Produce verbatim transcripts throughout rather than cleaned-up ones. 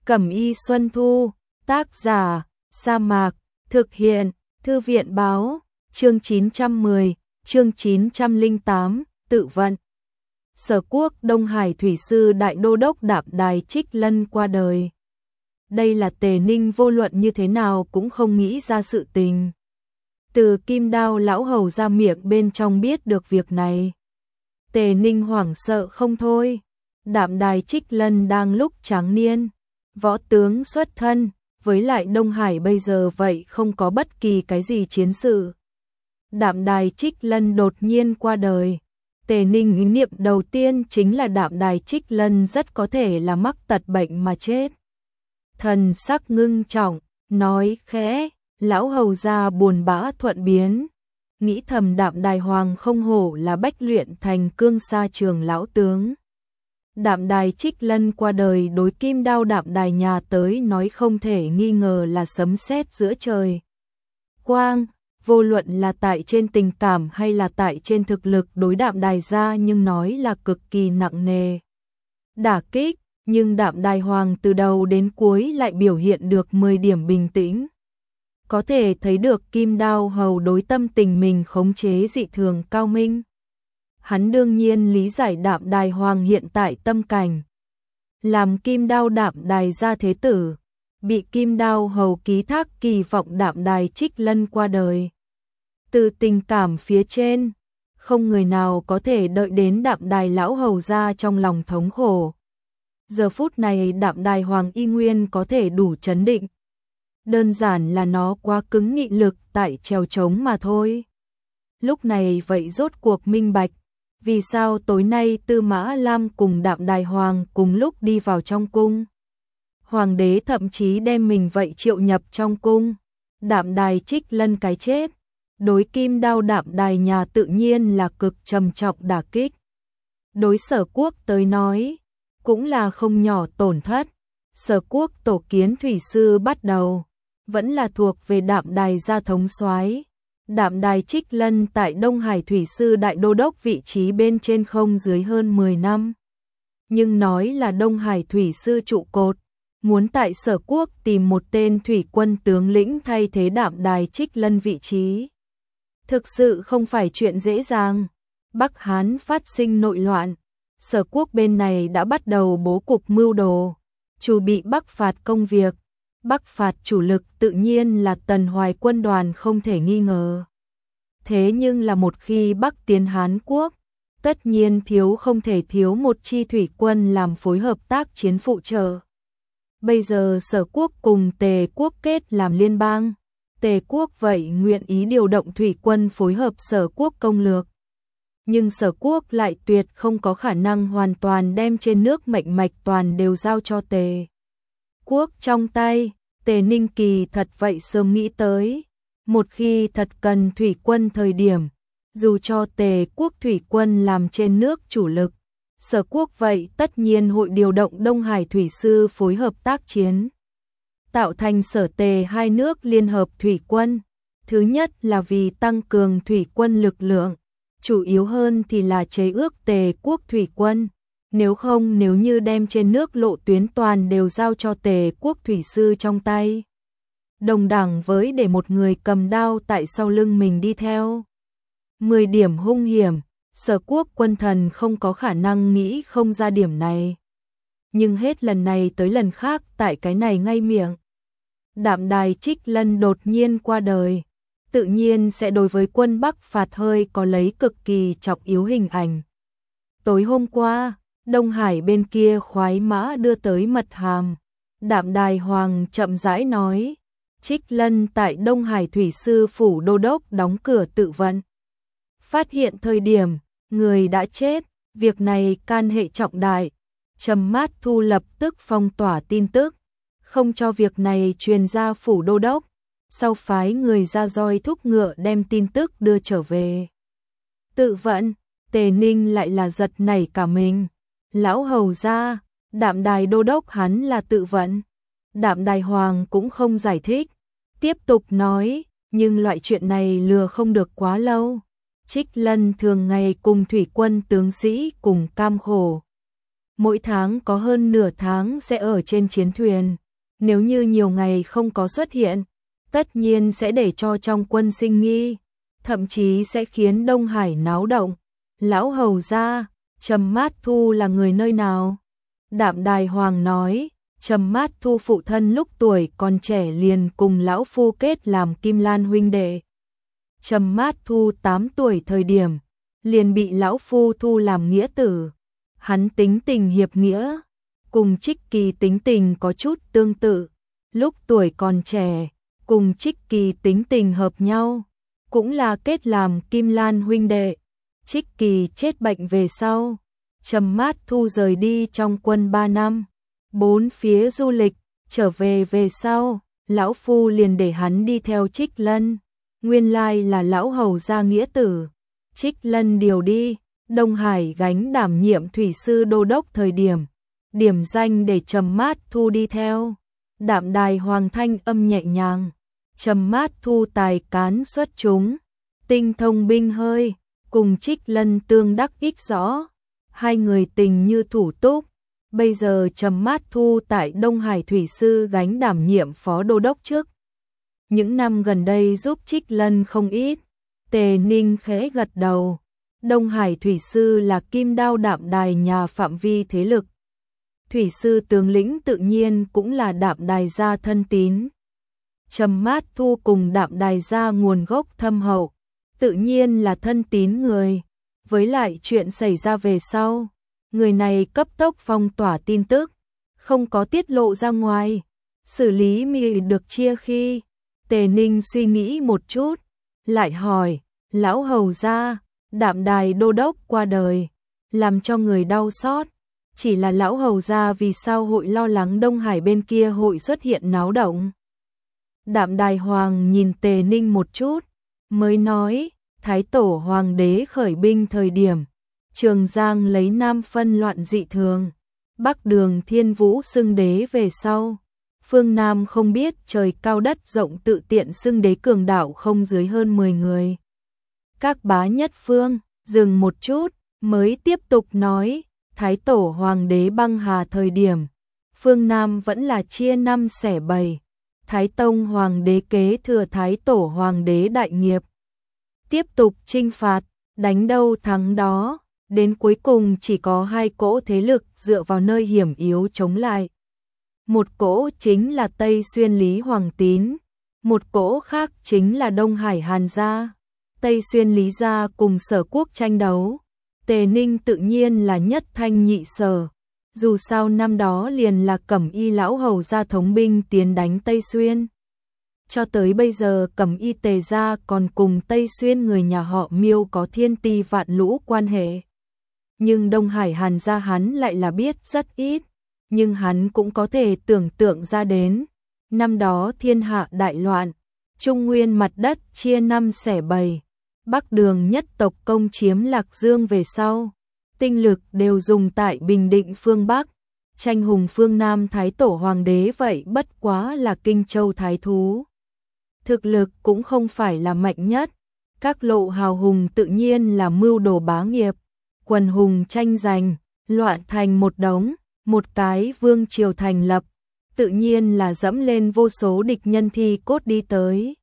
Cẩm y Xuân Thu, tác giả, Sa Mạc, thực hiện, Thư viện báo, chương chín trăm mười, chương chín trăm lẻ tám, tự vận. Sở Quốc Đông Hải Thủy sư Đại Đô đốc Đạm Đài Trích Lân qua đời. Đây là Tề Ninh vô luận như thế nào cũng không nghĩ ra sự tình. Từ Kim Đao lão hầu ra miệng bên trong biết được việc này. Tề Ninh hoảng sợ không thôi. Đạm Đài Trích Lân đang lúc tráng niên, võ tướng xuất thân, với lại Đông Hải bây giờ vậy không có bất kỳ cái gì chiến sự. Đạm Đài Trích Lân đột nhiên qua đời. Tề Ninh ý niệm đầu tiên chính là Đạm Đài Trích Lân rất có thể là mắc tật bệnh mà chết. Thần sắc ngưng trọng, nói khẽ, lão hầu gia buồn bã thuận biến. Nghĩ thầm Đạm Đài Hoàng không hổ là bách luyện thành cương sa trường lão tướng. Đạm Đài Trích Lân qua đời đối Kim Đao Đạm Đài nhà tới nói không thể nghi ngờ là sấm sét giữa trời. Quang, vô luận là tại trên tình cảm hay là tại trên thực lực đối Đạm Đài gia nhưng nói là cực kỳ nặng nề. Đả kích, nhưng Đạm Đài Hoàng từ đầu đến cuối lại biểu hiện được mười điểm bình tĩnh. Có thể thấy được Kim Đao hầu đối tâm tình mình khống chế dị thường cao minh. Hắn đương nhiên lý giải Đạm Đài Hoàng hiện tại tâm cảnh. Làm Kim Đao Đạm Đài gia thế tử, bị Kim Đao hầu ký thác kỳ vọng Đạm Đài Trích Lân qua đời. Từ tình cảm phía trên, không người nào có thể đợi đến Đạm Đài lão hầu gia trong lòng thống khổ. Giờ phút này Đạm Đài Hoàng y nguyên có thể đủ chấn định. Đơn giản là nó quá cứng nghị lực tại trèo trống mà thôi. Lúc này vậy rốt cuộc minh bạch. Vì sao tối nay Tư Mã Lam cùng Đạm Đài Hoàng cùng lúc đi vào trong cung? Hoàng đế thậm chí đem mình vậy triệu nhập trong cung. Đạm Đài Trích Lân cái chết, đối Kim Đao Đạm Đài nhà tự nhiên là cực trầm trọng đả kích. Đối Sở Quốc tới nói, cũng là không nhỏ tổn thất. Sở Quốc tổ kiến thủy sư bắt đầu, vẫn là thuộc về Đạm Đài gia thống soái. Đạm Đài Trích Lân tại Đông Hải Thủy sư Đại Đô đốc vị trí bên trên không dưới hơn mười năm. Nhưng nói là Đông Hải Thủy sư trụ cột, muốn tại Sở Quốc tìm một tên thủy quân tướng lĩnh thay thế Đạm Đài Trích Lân vị trí. Thực sự không phải chuyện dễ dàng. Bắc Hán phát sinh nội loạn, Sở Quốc bên này đã bắt đầu bố cục mưu đồ, chuẩn bị bắc phạt công việc. Bắc phạt chủ lực tự nhiên là Tần Hoài quân đoàn không thể nghi ngờ. Thế nhưng là một khi Bắc tiến Hán Quốc, tất nhiên thiếu không thể thiếu một chi thủy quân làm phối hợp tác chiến phụ trợ. Bây giờ Sở Quốc cùng Tề Quốc kết làm liên bang. Tề Quốc vậy nguyện ý điều động thủy quân phối hợp Sở Quốc công lược. Nhưng Sở Quốc lại tuyệt không có khả năng hoàn toàn đem trên nước mệnh mạch toàn đều giao cho Tề Quốc trong tay. Tề Ninh Kỳ thật vậy sớm nghĩ tới, một khi thật cần thủy quân thời điểm, dù cho Tề Quốc thủy quân làm trên nước chủ lực, Sở Quốc vậy tất nhiên hội điều động Đông Hải thủy sư phối hợp tác chiến, tạo thành Sở Tề hai nước liên hợp thủy quân. Thứ nhất là vì tăng cường thủy quân lực lượng, chủ yếu hơn thì là chế ước Tề Quốc thủy quân. Nếu không, nếu như đem trên nước lộ tuyến toàn đều giao cho Tề Quốc thủy sư trong tay, đồng đẳng với để một người cầm đao tại sau lưng mình đi theo. mười điểm hung hiểm, Sở Quốc quân thần không có khả năng nghĩ không ra điểm này. Nhưng hết lần này tới lần khác tại cái này ngay miệng. Đạm Đài Trích Lân đột nhiên qua đời, tự nhiên sẽ đối với quân Bắc phạt hơi có lấy cực kỳ trọng yếu hình ảnh. Tối hôm qua, Đông Hải bên kia khoái mã đưa tới mật hàm. Đạm Đài Hoàng chậm rãi nói, Trích Lân tại Đông Hải Thủy sư phủ đô đốc đóng cửa tự vận. Phát hiện thời điểm, người đã chết, việc này can hệ trọng đại. Trầm Mát Thu lập tức phong tỏa tin tức, không cho việc này truyền ra phủ đô đốc, sau phái người ra roi thúc ngựa đem tin tức đưa trở về. Tự vận, Tề Ninh lại là giật nảy cả mình. Lão hầu gia, Đạm Đài đô đốc hắn là tự vận. Đạm Đài Hoàng cũng không giải thích, tiếp tục nói, nhưng loại chuyện này lừa không được quá lâu. Trích Lân thường ngày cùng thủy quân tướng sĩ cùng cam khổ. mỗi tháng có hơn nửa tháng sẽ ở trên chiến thuyền. Nếu như nhiều ngày không có xuất hiện, tất nhiên sẽ để cho trong quân sinh nghi, thậm chí sẽ khiến Đông Hải náo động. Lão hầu gia, Trầm Mát Thu là người nơi nào? Đạm Đài Hoàng nói, Trầm Mát Thu phụ thân lúc tuổi còn trẻ liền cùng lão phu kết làm Kim Lan huynh đệ. Trầm Mát Thu tám tuổi thời điểm, liền bị lão phu thu làm nghĩa tử. Hắn tính tình hiệp nghĩa, cùng Trích Kỳ tính tình có chút tương tự. Lúc tuổi còn trẻ, cùng Trích Kỳ tính tình hợp nhau, cũng là kết làm Kim Lan huynh đệ. Trích Kỳ chết bệnh về sau, Trầm Mát Thu rời đi trong quân ba năm, bốn phía du lịch, trở về về sau, lão phu liền để hắn đi theo Trích Lân, nguyên lai là lão hầu gia nghĩa tử. Trích Lân điều đi, Đông Hải gánh đảm nhiệm thủy sư đô đốc thời điểm, điểm danh để Trầm Mát Thu đi theo. Đạm Đài Hoàng thanh âm nhẹ nhàng, Trầm Mát Thu tài cán xuất chúng, tinh thông binh hơi, cùng Trích Lân tương đắc ích rõ, hai người tình như thủ túc. Bây giờ Trầm Mát Thu tại Đông Hải thủy sư gánh đảm nhiệm phó đô đốc trước. Những năm gần đây giúp Trích Lân không ít. Tề Ninh khẽ gật đầu. Đông Hải thủy sư là kim đao Đạm Đài nhà phạm vi thế lực. Thủy sư tướng lĩnh tự nhiên cũng là Đạm Đài gia thân tín. Trầm Mát Thu cùng Đạm Đài gia nguồn gốc thâm hậu, tự nhiên là thân tín người. Với lại chuyện xảy ra về sau, người này cấp tốc phong tỏa tin tức, không có tiết lộ ra ngoài. Xử lý mì được chia khi. Tề Ninh suy nghĩ một chút, lại hỏi, lão hầu gia, Đạm Đài đô đốc qua đời, làm cho người đau xót. Chỉ là lão hầu gia vì sao hội lo lắng Đông Hải bên kia hội xuất hiện náo động? Đạm Đài Hoàng nhìn Tề Ninh một chút, mới nói, Thái Tổ Hoàng đế khởi binh thời điểm, Trường Giang lấy Nam phân loạn dị thường, Bắc Đường Thiên Vũ xưng đế về sau, phương Nam không biết trời cao đất rộng tự tiện xưng đế cường đạo không dưới hơn mười người. Các bá nhất phương, dừng một chút, mới tiếp tục nói, Thái Tổ Hoàng đế băng hà thời điểm, phương Nam vẫn là chia năm xẻ bảy. Thái Tông Hoàng đế kế thừa Thái Tổ Hoàng đế đại nghiệp, tiếp tục chinh phạt, đánh đâu thắng đó, đến cuối cùng chỉ có hai cỗ thế lực dựa vào nơi hiểm yếu chống lại. Một cỗ chính là Tây Xuyên Lý Hoàng Tín, một cỗ khác chính là Đông Hải Hàn gia. Tây Xuyên Lý gia cùng Sở Quốc tranh đấu, Tề Ninh tự nhiên là nhất thanh nhị sở. Dù sao năm đó liền là Cẩm Y lão hầu gia thống binh tiến đánh Tây Xuyên. Cho tới bây giờ Cẩm Y Tề gia còn cùng Tây Xuyên người nhà họ Miêu có thiên ti vạn lũ quan hệ. Nhưng Đông Hải Hàn gia hắn lại là biết rất ít, nhưng hắn cũng có thể tưởng tượng ra đến. Năm đó thiên hạ đại loạn, Trung Nguyên mặt đất chia năm xẻ bảy, Bắc Đường nhất tộc công chiếm Lạc Dương về sau, tinh lực đều dùng tại bình định phương Bắc, tranh hùng phương Nam. Thái Tổ Hoàng đế vậy bất quá là Kinh Châu thái thú, thực lực cũng không phải là mạnh nhất. Các lộ hào hùng tự nhiên là mưu đồ bá nghiệp, quần hùng tranh giành, loạn thành một đống, một cái vương triều thành lập, tự nhiên là dẫm lên vô số địch nhân thi cốt đi tới.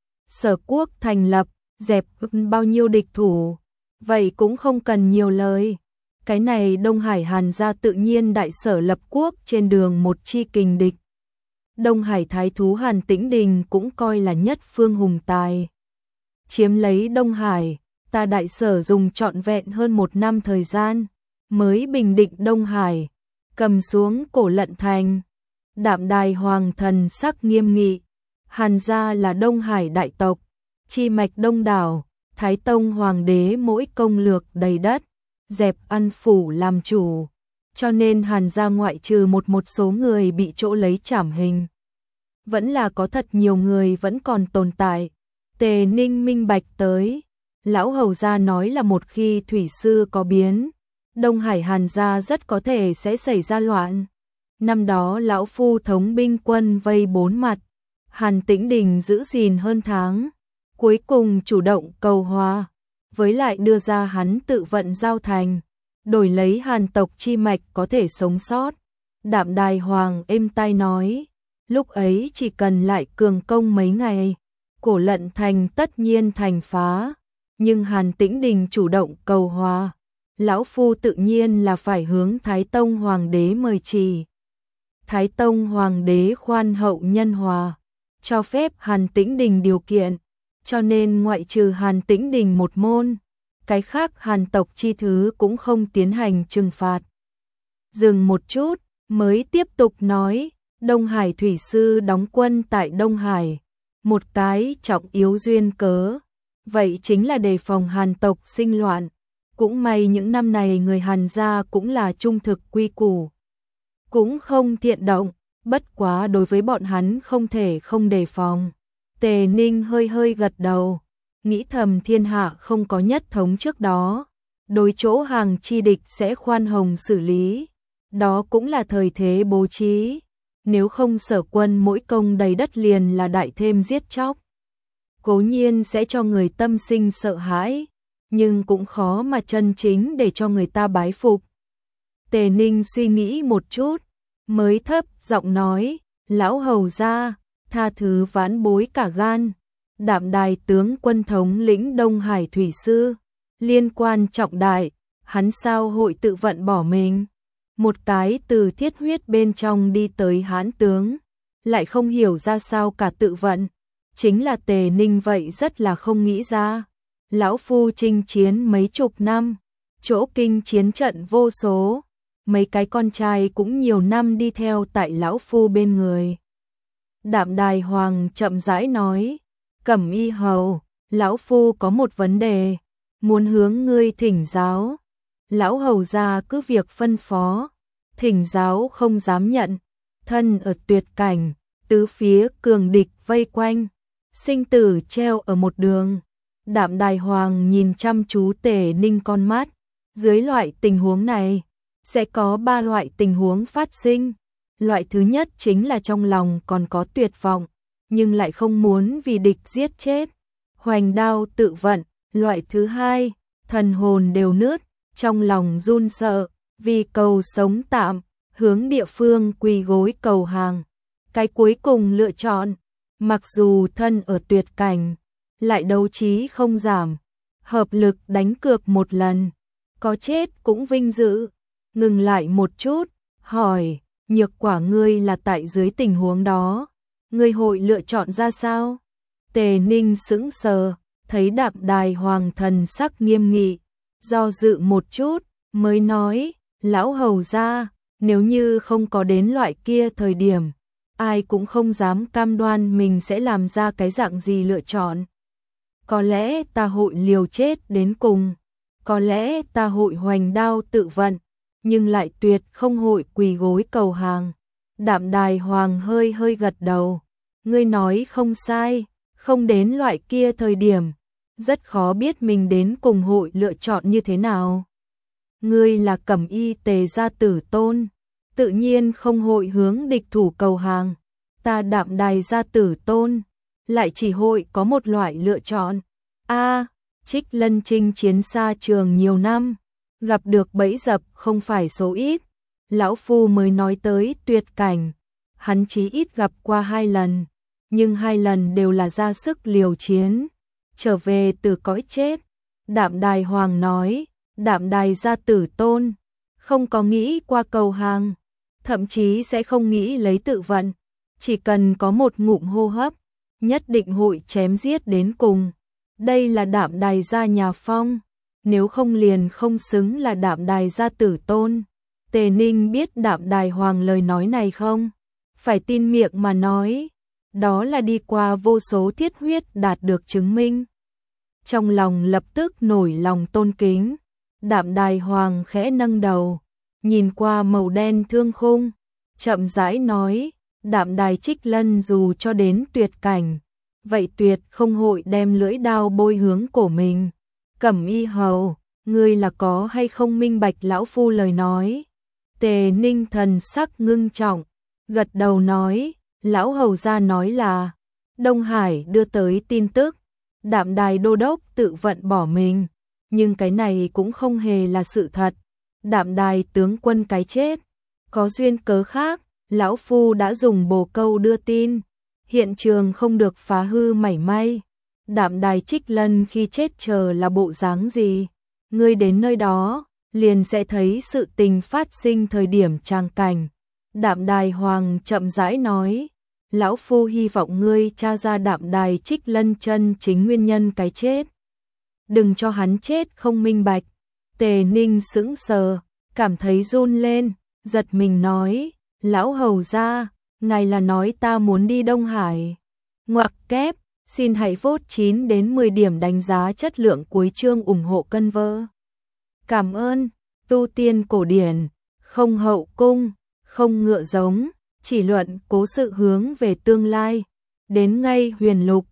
Sở Quốc thành lập, dẹp bao nhiêu địch thủ, vậy cũng không cần nhiều lời. Cái này Đông Hải Hàn gia tự nhiên đại sở lập quốc trên đường một chi kình địch. Đông Hải thái thú Hàn Tĩnh Đình cũng coi là nhất phương hùng tài. Chiếm lấy Đông Hải, ta đại sở dùng trọn vẹn hơn một năm thời gian, mới bình định Đông Hải, cầm xuống Cổ Lận Thành. Đạm Đài Hoàng thần sắc nghiêm nghị, Hàn gia là Đông Hải đại tộc, chi mạch đông đảo, Thái Tông Hoàng đế mỗi công lược đầy đất, dẹp ăn phủ làm chủ, cho nên Hàn gia ngoại trừ một một số người bị chỗ lấy trảm hình, vẫn là có thật nhiều người vẫn còn tồn tại. Tề Ninh minh bạch tới, lão hầu gia nói là một khi thủy sư có biến, Đông Hải Hàn gia rất có thể sẽ xảy ra loạn. Năm đó lão phu thống binh quân vây bốn mặt, Hàn Tĩnh Đình giữ gìn hơn tháng, cuối cùng chủ động cầu hòa, với lại đưa ra hắn tự vận giao thành. đổi lấy Hàn tộc chi mạch có thể sống sót. Đạm Đài Hoàng êm tai nói, lúc ấy chỉ cần lại cường công mấy ngày, Cổ Lận thành tất nhiên thành phá, nhưng Hàn Tĩnh Đình chủ động cầu hòa, lão phu tự nhiên là phải hướng Thái Tông Hoàng đế mời chỉ. Thái Tông Hoàng đế khoan hậu nhân hòa, cho phép Hàn Tĩnh Đình điều kiện, cho nên ngoại trừ Hàn Tĩnh Đình một môn, cái khác Hàn tộc chi thứ cũng không tiến hành trừng phạt. Dừng một chút, mới tiếp tục nói, Đông Hải Thủy Sư đóng quân tại Đông Hải, một cái trọng yếu duyên cớ, vậy chính là đề phòng Hàn tộc sinh loạn. Cũng may những năm này người Hàn gia cũng là trung thực quy củ, cũng không thiện động, bất quá đối với bọn hắn không thể không đề phòng. Tề Ninh hơi hơi gật đầu, nghĩ thầm thiên hạ không có nhất thống trước đó, đối chỗ hàng chi địch sẽ khoan hồng xử lý, đó cũng là thời thế bố trí, nếu không Sở quân mỗi công đầy đất liền là đại thêm giết chóc. Cố nhiên sẽ cho người tâm sinh sợ hãi, nhưng cũng khó mà chân chính để cho người ta bái phục. Tề Ninh suy nghĩ một chút, mới thấp giọng nói, lão hầu gia, tha thứ vãn bối cả gan. Đạm Đài tướng quân thống lĩnh Đông Hải Thủy Sư, liên quan trọng đại, hắn sao hội tự vận bỏ mình. Một cái từ thiết huyết bên trong đi tới hán tướng, lại không hiểu ra sao cả tự vận, chính là Tề Ninh vậy rất là không nghĩ ra. Lão phu chinh chiến mấy chục năm, chỗ kinh chiến trận vô số, mấy cái con trai cũng nhiều năm đi theo tại lão phu bên người. Đạm Đài Hoàng chậm rãi nói, Cẩm Y hầu, lão phu có một vấn đề, muốn hướng ngươi thỉnh giáo. Lão hầu gia cứ việc phân phó, thỉnh giáo không dám nhận, thân ở tuyệt cảnh, tứ phía cường địch vây quanh, sinh tử treo ở một đường. Đạm Đài Hoàng nhìn chăm chú Tề Ninh con mắt, dưới loại tình huống này, sẽ có ba loại tình huống phát sinh. Loại thứ nhất chính là trong lòng còn có tuyệt vọng, nhưng lại không muốn vì địch giết chết, hoành đao tự vận. Loại thứ hai, thần hồn đều nứt, trong lòng run sợ, vì cầu sống tạm, hướng địa phương quỳ gối cầu hàng. Cái cuối cùng lựa chọn, mặc dù thân ở tuyệt cảnh, lại đấu trí không giảm, hợp lực đánh cược một lần, có chết cũng vinh dự. Ngừng lại một chút, hỏi, Nhược Quả ngươi là tại dưới tình huống đó, ngươi hội lựa chọn ra sao? Tề Ninh sững sờ, thấy Đạm Đài Hoàng thần sắc nghiêm nghị, do dự một chút, mới nói, lão hầu gia, nếu như không có đến loại kia thời điểm, ai cũng không dám cam đoan mình sẽ làm ra cái dạng gì lựa chọn. Có lẽ ta hội liều chết đến cùng, có lẽ ta hội hoành đao tự vận, nhưng lại tuyệt không hội quỳ gối cầu hàng. Đạm Đài Hoàng hơi hơi gật đầu, ngươi nói không sai, không đến loại kia thời điểm, rất khó biết mình đến cùng hội lựa chọn như thế nào. Ngươi là Cẩm Y Tề gia tử tôn, tự nhiên không hội hướng địch thủ cầu hàng. Ta Đạm Đài gia tử tôn, lại chỉ hội có một loại lựa chọn. A, Trích Lân chinh chiến xa trường nhiều năm, gặp được bẫy dập không phải số ít. Lão phu mới nói tới tuyệt cảnh, hắn chí ít gặp qua hai lần, nhưng hai lần đều là ra sức liều chiến, trở về từ cõi chết. Đạm Đài Hoàng nói, Đạm Đài gia tử tôn, không có nghĩ qua cầu hàng, thậm chí sẽ không nghĩ lấy tự vận, chỉ cần có một ngụm hô hấp, nhất định hội chém giết đến cùng. Đây là Đạm Đài gia nhà phong, nếu không liền không xứng là Đạm Đài gia tử tôn. Tề Ninh biết Đạm Đài Hoàng lời nói này không? Phải tin miệng mà nói, đó là đi qua vô số thiết huyết đạt được chứng minh. Trong lòng lập tức nổi lòng tôn kính. Đạm Đài Hoàng khẽ nâng đầu, nhìn qua màu đen thương khung, chậm rãi nói, Đạm Đài Trích Lân dù cho đến tuyệt cảnh, vậy tuyệt không hội đem lưỡi đao bôi hướng cổ mình. Cẩm Y hầu, ngươi là có hay không minh bạch lão phu lời nói? Tề Ninh thần sắc ngưng trọng, gật đầu nói, lão hầu gia nói là, Đông Hải đưa tới tin tức, Đạm Đài đô đốc tự vận bỏ mình, nhưng cái này cũng không hề là sự thật. Đạm Đài tướng quân cái chết, có duyên cớ khác, lão phu đã dùng bồ câu đưa tin, hiện trường không được phá hư mảy may. Đạm Đài Trích Lân khi chết chờ là bộ dáng gì? Ngươi đến nơi đó, liền sẽ thấy sự tình phát sinh thời điểm tràng cảnh. Đạm Đài Hoàng chậm rãi nói, lão phu hy vọng ngươi tra ra Đạm Đài Trích Lân chân chính nguyên nhân cái chết. Đừng cho hắn chết không minh bạch. Tề Ninh sững sờ, cảm thấy run lên, giật mình nói, lão hầu gia, ngài là nói ta muốn đi Đông Hải. Ngoặc kép, xin hãy vote chín đến mười điểm đánh giá chất lượng cuối chương ủng hộ cân vơ. Cảm ơn, tu tiên cổ điển, không hậu cung, không ngựa giống, chỉ luận cố sự hướng về tương lai. Đến ngay huyền lục,